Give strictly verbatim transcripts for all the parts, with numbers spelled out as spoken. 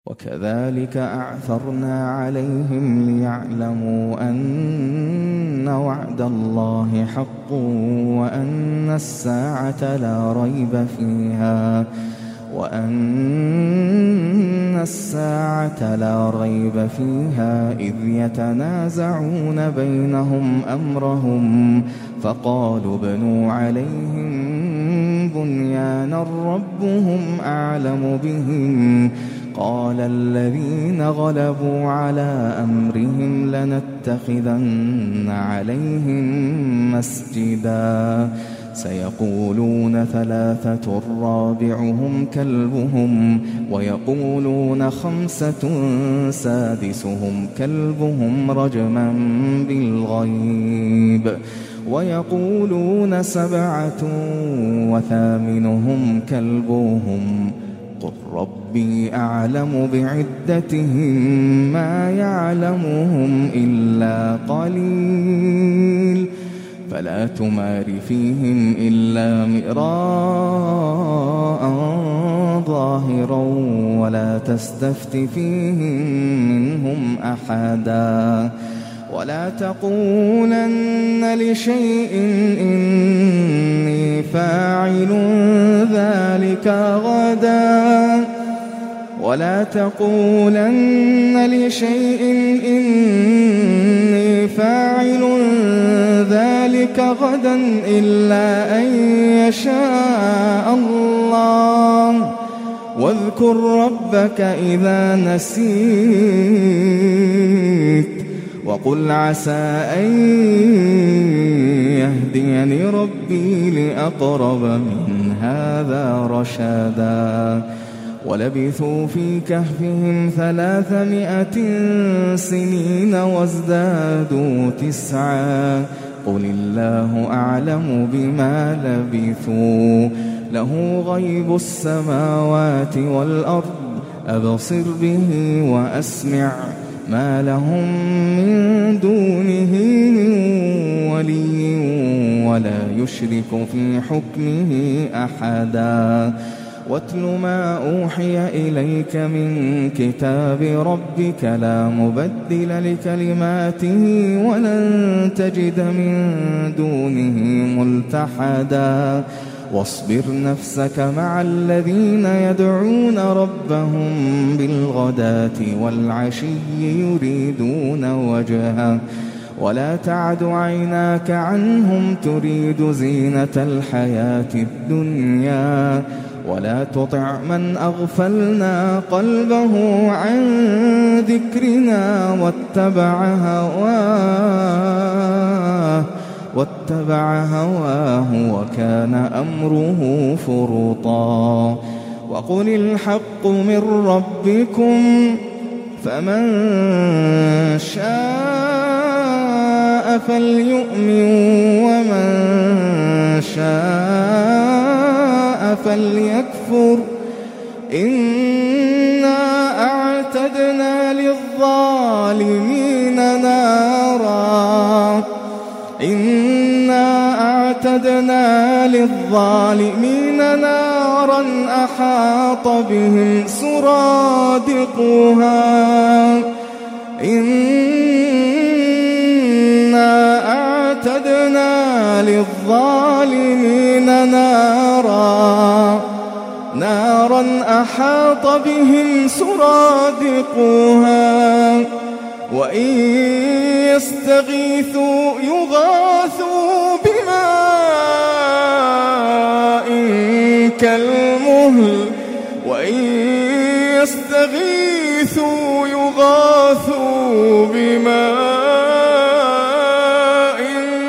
وكذلك أعثرنا عليهم ليعلموا أن وعد الله حق وأن الساعة لا ريب فيها وأن الساعة لا ريب فيها إذ يتنازعون بينهم أمرهم فقالوا ابنوا عليهم بنيانا ربهم أعلم بهم قال الذين غلبوا على أمرهم لنتخذن عليهم مسجدا سيقولون ثلاثة رابعهم كلبهم ويقولون خمسة سادسهم كلبهم رجما بالغيب ويقولون سبعة وثامنهم كلبهم قل ربي أعلم بعدتهم ما يعلمهم إلا قليل فلا تمار فيهم إلا مراء ظاهرا ولا تستفت فيهم منهم أحدا ولا تقولن لشيء إني فاعل ذلك غدا ولا تقولن لشيء إني فاعل ذلك غدا إلا أن يشاء الله واذكر ربك إذا نسيت وقل عسى أن يهديني ربي لأقرب من هذا رشدا ولبثوا في كهفهم ثلاثمائة سنين وازدادوا تسعا قل الله أعلم بما لبثوا له غيب السماوات والأرض أبصر به وأسمع ما لهم من دونه من ولي ولا يشرك في حكمه أحدا واتل ما أوحي إليك من كتاب ربك لا مبدل لكلماته ولن تجد من دونه ملتحدا واصبر نفسك مع الذين يدعون ربهم بالغداة والعشي يريدون وجهه ولا تعد عيناك عنهم تريد زينة الحياة الدنيا ولا تطع من أغفلنا قلبه عن ذكرنا واتبع هواه واتبع هواه وكان أمره فرطا وقل الحق من ربكم فمن شاء فليؤمن ومن شاء فليكفر إنا أعتدنا للظالمين نارا إنا أعتدنا للظالمين نارا أحاط بهم سرادقها إنا أعتدنا للظالمين نارا نارا أحاط بهم سرادقها وإن يستغيثوا يغاثوا بماء كالمهل وإن يستغيثوا يغاثوا بماء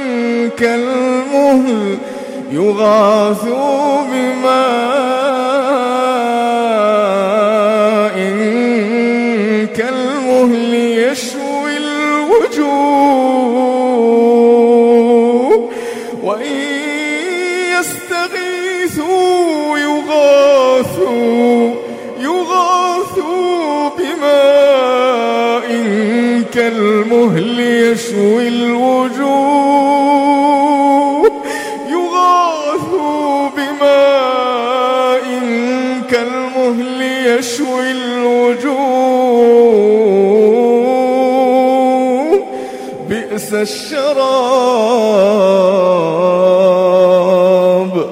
كالمهل يغاثوا بماء كالمهل يشوي الوجوه وإن يستغيثوا يغاثوا يغاثوا بماء كالمهل يشوي الوجوه يغاثوا بماء كالمهل يشوي الوجوه وبئس الشراب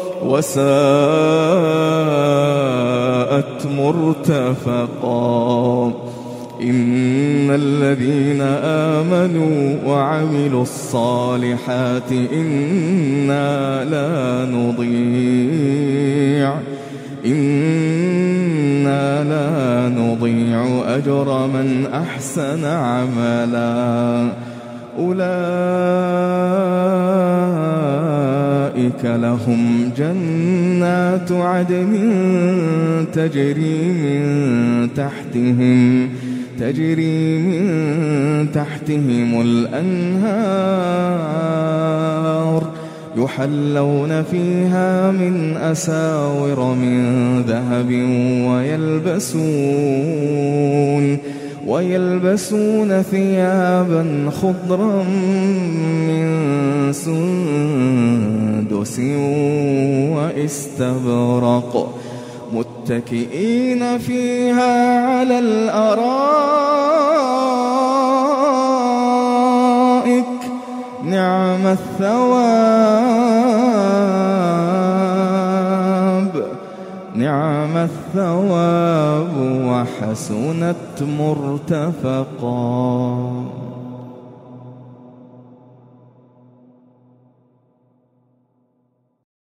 وساءت مرتفقا إن الذين آمنوا وعملوا الصالحات إنا لا نضيع إنا لا نضيع أجر من أحسن عملا أولئك لهم جنات عدن تجري من تحتهم تجري من تحتهم الأنهار يحلون فيها من أساور من ذهب ويلبسون ويلبسون ثيابا خضرا من سندس واستبرق متكئين فيها على الأرائك نعم الثواب نعم الثواب وحسنت مرتفقا.